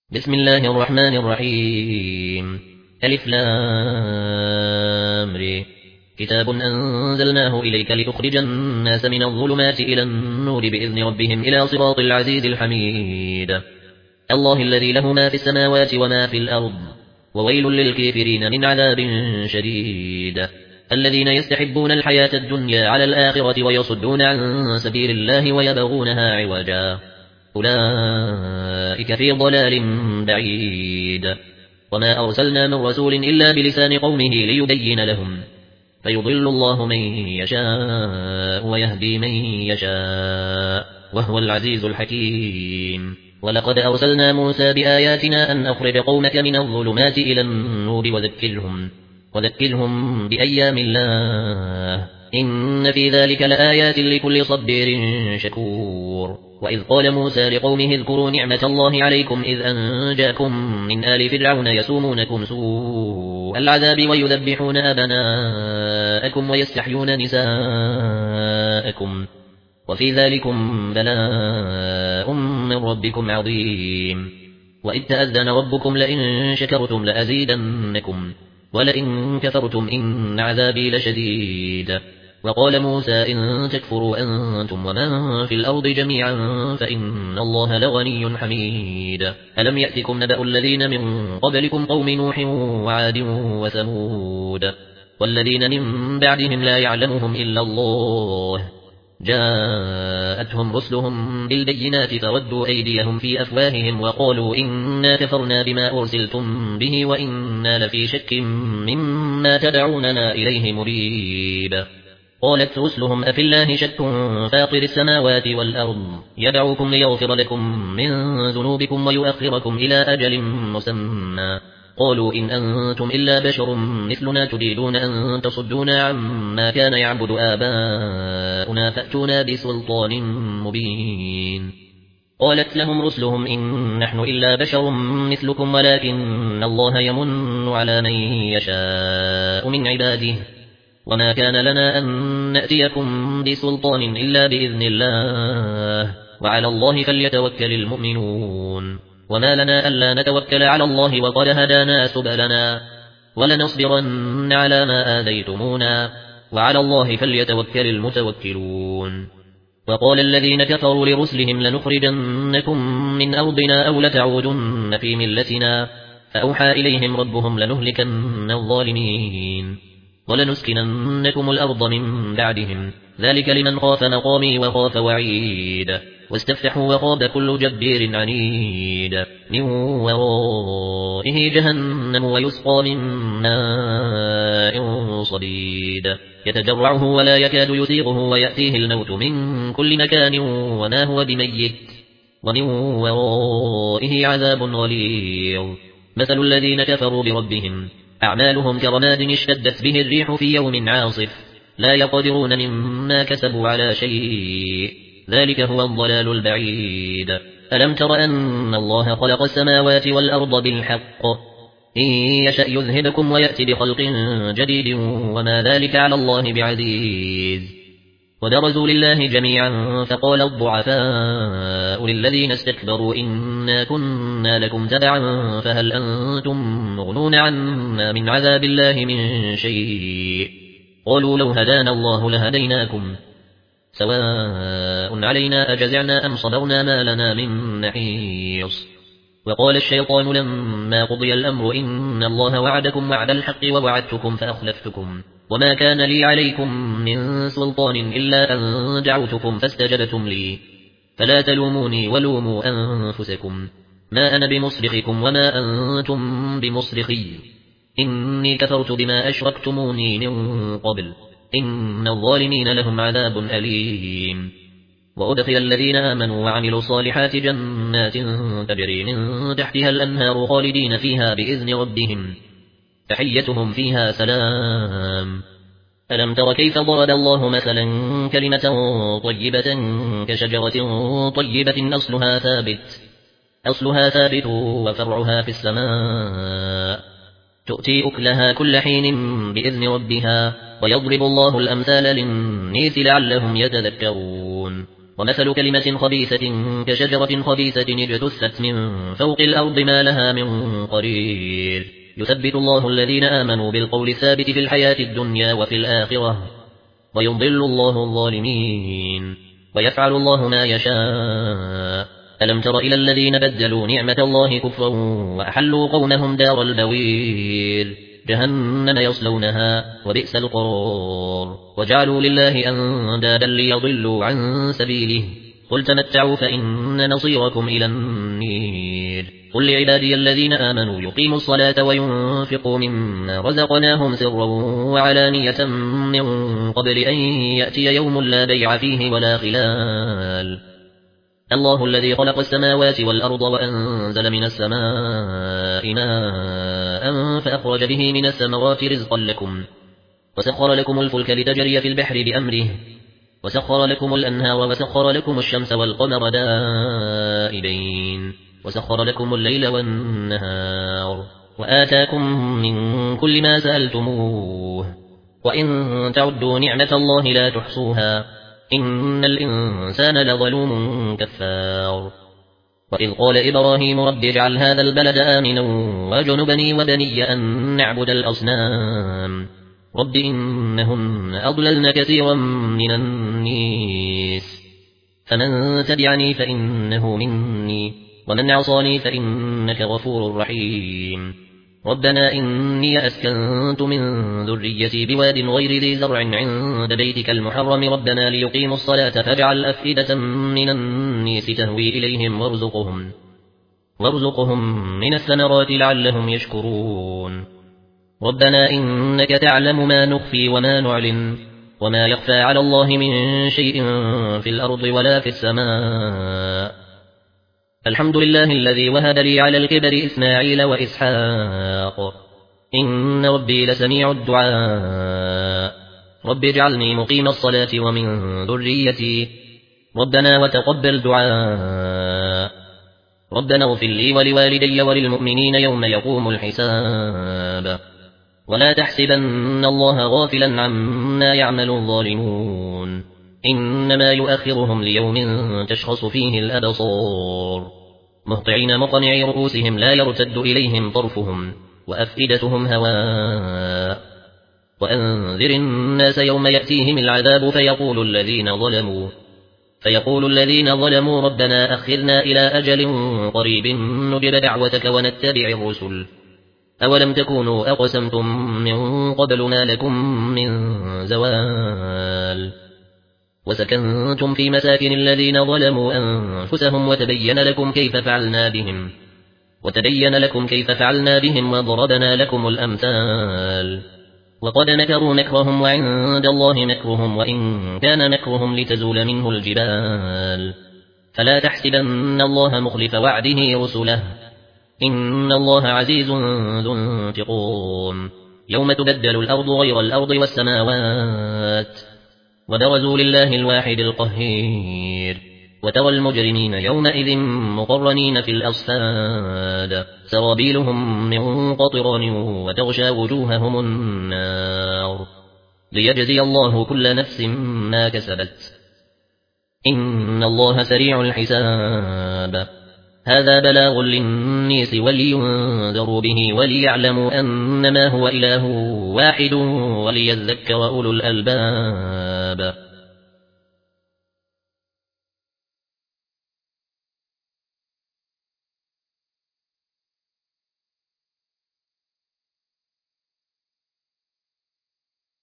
بسم الله الرحمن الرحيم ألف لام ر كتاب أنزلناه إليك لتخرج الناس من الظلمات إلى النور بإذن ربهم إلى صراط العزيز الحميد الله الذي له ما في السماوات وما في الأرض وويل للكافرين من عذاب شديد الذين يستحبون الحياة الدنيا على الآخرة ويصدون عن سبيل الله ويبغونها عوجا أولئك في ضلال بعيد وما أرسلنا من رسول إلا بلسان قومه ليبين لهم فيضل الله من يشاء ويهدي من يشاء وهو العزيز الحكيم ولقد أرسلنا موسى بآياتنا أن أخرج قومك من الظلمات إلى النور وذكرهم بأيام الله إن في ذلك لآيات لكل صبير شكور وإذ قال موسى لقومه اذكروا نعمة الله عليكم إذ أنجاكم من آل فرعون يسومونكم سوء العذاب ويذبحون أبناءكم ويستحيون نساءكم وفي ذلكم بلاء من ربكم عظيم وإذ تأذن ربكم لئن شكرتم لأزيدنكم ولئن كفرتم إن عذابي لشديد وقال موسى إن تكفروا أنتم ومن في الأرض جميعا فإن الله لغني حميد ألم يأتكم نبأ الذين من قبلكم قوم نوح وعاد وثمود والذين من بعدهم لا يعلمهم إلا الله جاءتهم رسلهم بالبينات فردوا أيديهم في أفواههم وقالوا إنا كفرنا بما أرسلتم به وإنا لفي شك مما تدعوننا إليه مريب قالت رسلهم أفي الله شك فاطر السماوات والأرض يدعوكم ليغفر لكم من ذنوبكم ويؤخركم إلى أجل مسمى قالوا إن أنتم إلا بشر مثلنا تريدون أن تصدونا عما كان يعبد آباؤنا فأتونا بسلطان مبين قالت لهم رسلهم إن نحن إلا بشر مثلكم ولكن الله يمن على من يشاء من عباده وما كان لنا أن نأتيكم بسلطان إلا بإذن الله وعلى الله فليتوكل المؤمنون وما لنا ألا نتوكل على الله وقد هدانا سبلنا ولنصبرن على ما آذيتمونا وعلى الله فليتوكل المتوكلون وقال الذين كفروا لرسلهم لنخرجنكم من أرضنا أو لتعودن في ملتنا فأوحى إليهم ربهم لنهلكن الظالمين ولنسكننكم الأرض من بعدهم ذلك لمن خاف مقامي وخاف وعيد واستفتحوا وخاب كل جبير عنيد من ورائه جهنم ويسقى من ماء صديد يتجرعه ولا يكاد يسيغه ويأتيه الموت من كل مكان وما هو بميت ومن ورائه عذاب غليظ مثل الذين كفروا بربهم أعمالهم كرماد اشتدت به الريح في يوم عاصف لا يقدرون مما كسبوا على شيء ذلك هو الضلال البعيد ألم تر أن الله خلق السماوات والأرض بالحق إن يشأ يذهبكم ويأتي بخلق جديد وما ذلك على الله بعزيز وبرزوا لله جميعا فقال الضعفاء للذين استكبروا إنا كنا لكم تبعا فهل أنتم مغنون عنا من عذاب الله من شيء قالوا لو هدانا الله لهديناكم سواء علينا أجزعنا أم صبرنا ما لنا من محيص وقال الشيطان لما قضي الأمر إن الله وعدكم وعد الحق ووعدتكم فأخلفتكم وما كان لي عليكم من سلطان إلا أن دعوتكم فاستجبتم لي فلا تلوموني ولوموا أنفسكم ما أنا بمصرخكم وما أنتم بمصرخي إني كفرت بما أشركتموني من قبل إن الظالمين لهم عذاب أليم وأدخل الذين آمنوا وعملوا الصالحات جنات تجري من تحتها الأنهار خالدين فيها بإذن ربهم تحيتهم فيها سلام ألم تر كيف ضرب الله مثلا كلمة طيبة كشجرة طيبة أصلها ثابت وفرعها في السماء تؤتي أكلها كل حين بإذن ربها ويضرب الله الأمثال للناس لعلهم يتذكرون ومثل كلمة خبيثة كشجرة خبيثة اجتثت من فوق الأرض ما لها من قرير يثبت الله الذين آمنوا بالقول الثابت في الحياة الدنيا وفي الآخرة ويضل الله الظالمين ويفعل الله ما يشاء ألم تر إلى الذين بدلوا نعمة الله كفرا وأحلوا قومهم دار البوير جهنم يصلونها وبئس القرار وجعلوا لله أندادا ليضلوا عن سبيله قل تمتعوا فإن نصيركم إلى النير قل لعبادي الذين آمنوا يقيموا الصلاة وينفقوا مما رزقناهم سرا وعلانية من قبل أن يأتي يوم لا بيع فيه ولا خلال الله الذي خلق السماوات والأرض وأنزل من السماء ماء فأخرج به من الثمرات رزقا لكم وسخر لكم الفلك لتجري في البحر بأمره وسخر لكم الأنهار وسخر لكم الشمس والقمر دائبين وسخر لكم الليل والنهار وآتاكم من كل ما سألتموه وإن تعدوا نعمة الله لا تحصوها إن الإنسان لظلوم كفار وإذ قال إبراهيم رب اجعل هذا البلد آمنا واجنبني وبني أن نعبد الأصنام رب إنهن أضللن كثيرا من الناس فمن تبعني فإنه مني ومن عصاني فإنك غفور رحيم ربنا إني أسكنت من ذريتي بواد غير ذي زرع عند بيتك المحرم ربنا ليقيموا الصلاة فاجعل أفئدة من الناس تهوي إليهم وارزقهم من الثمرات لعلهم يشكرون ربنا إنك تعلم ما نخفي وما نعلن وما يخفى على الله من شيء في الأرض ولا في السماء الحمد لله الذي وهب لي على الكبر إسماعيل وإسحاق إن ربي لسميع الدعاء رب اجعلني مقيم الصلاة ومن ذريتي ربنا وتقبل دعاء ربنا اغفر لي ولوالدي وللمؤمنين يوم يقوم الحساب ولا تحسبن الله غافلا عما يعمل الظالمون إنما يؤخرهم ليوم تشخص فيه الأبصار مهطعين مقنعي رؤوسهم لا يرتد إليهم طرفهم وأفئدتهم هواء وأنذر الناس يوم يأتيهم العذاب فيقول الذين ظلموا ربنا أخرنا إلى أجل قريب نجب دعوتك ونتبع الرسل أولم تكونوا أقسمتم من قبل ما لكم من زوال وسكنتم في مساكن الذين ظلموا أنفسهم وتبين لكم كيف فعلنا بهم وضربنا لكم الأمثال وقد مكروا مكرهم وعند الله مكرهم وإن كان مكرهم لتزول منه الجبال فلا تحسبن الله مخلف وعده رسله إن الله عزيز ذو انتقام يوم تبدل الأرض غير الأرض والسماوات وبرزوا لله الواحد القهير وترى المجرمين يومئذ مقرنين في الأصفاد سرابيلهم من قطران وتغشى وجوههم النار ليجزي الله كل نفس ما كسبت إن الله سريع الحساب هذا بلاغ للناس ولينذروا به وليعلموا أنما هو إله واحد وليذكر أولو الألباب